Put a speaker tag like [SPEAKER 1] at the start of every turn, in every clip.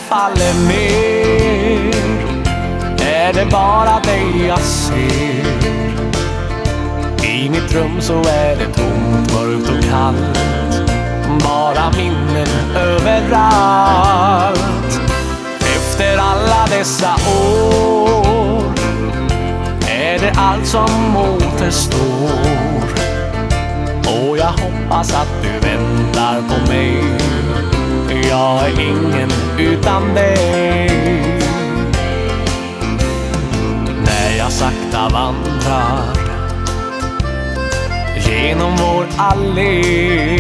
[SPEAKER 1] faller ner är det bara dig jag ser. I mitt rum så är det tomt, mörkt och kallt, bara minnen överallt. Efter alla dessa år är det allt som återstår. Och jag hoppas att du väntar på mig. Jag är ingen utan dig. När jag sakta vandrar genom vår allé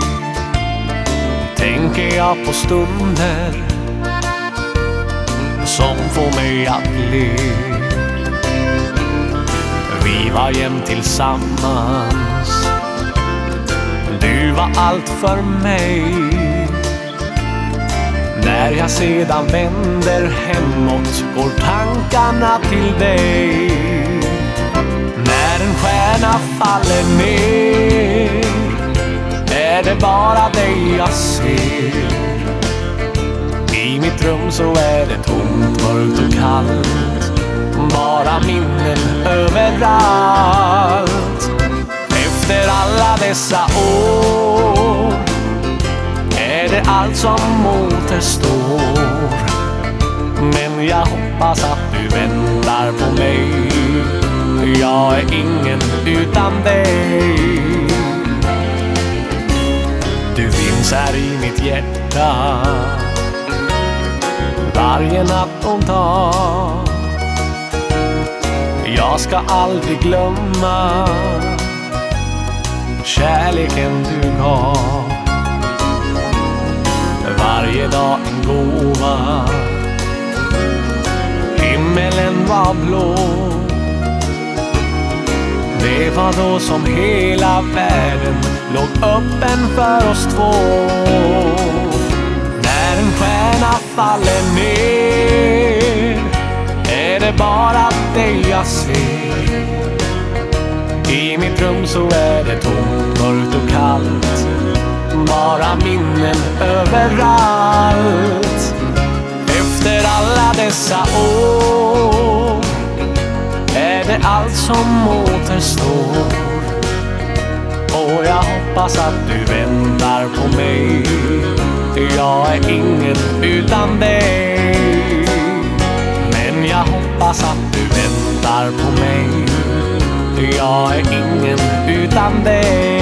[SPEAKER 1] tänker jag på stunder som får mig att le. Vi var jämt tillsammans, du var allt för mig. När jag sedan vänder hemåt går tankarna till dig. När en stjärna faller ner är det bara dig jag ser. I mitt rum så är det tomt, mörkt och kallt, bara minnen överallt. Efter alla dessa år är det allt som återstår. Men jag hoppas att du väntar på mig. Jag är ingen utan dig. Du finns här i mitt hjärta varje natt och dag. Jag ska aldrig glömma kärleken du gav. Varje dag en gåva, himmelen var blå. Det var då som hela världen låg öppen för oss två. När en stjärna faller ner är det bara dig jag ser. I mitt rum så är det tomt, mörkt och kallt, bara minnen överallt. Efter alla dessa år är det allt som återstår. Och jag hoppas att du väntar på mig. Jag är ingen utan dig. Men jag hoppas att du väntar på mig. Jag är ingen utan dig.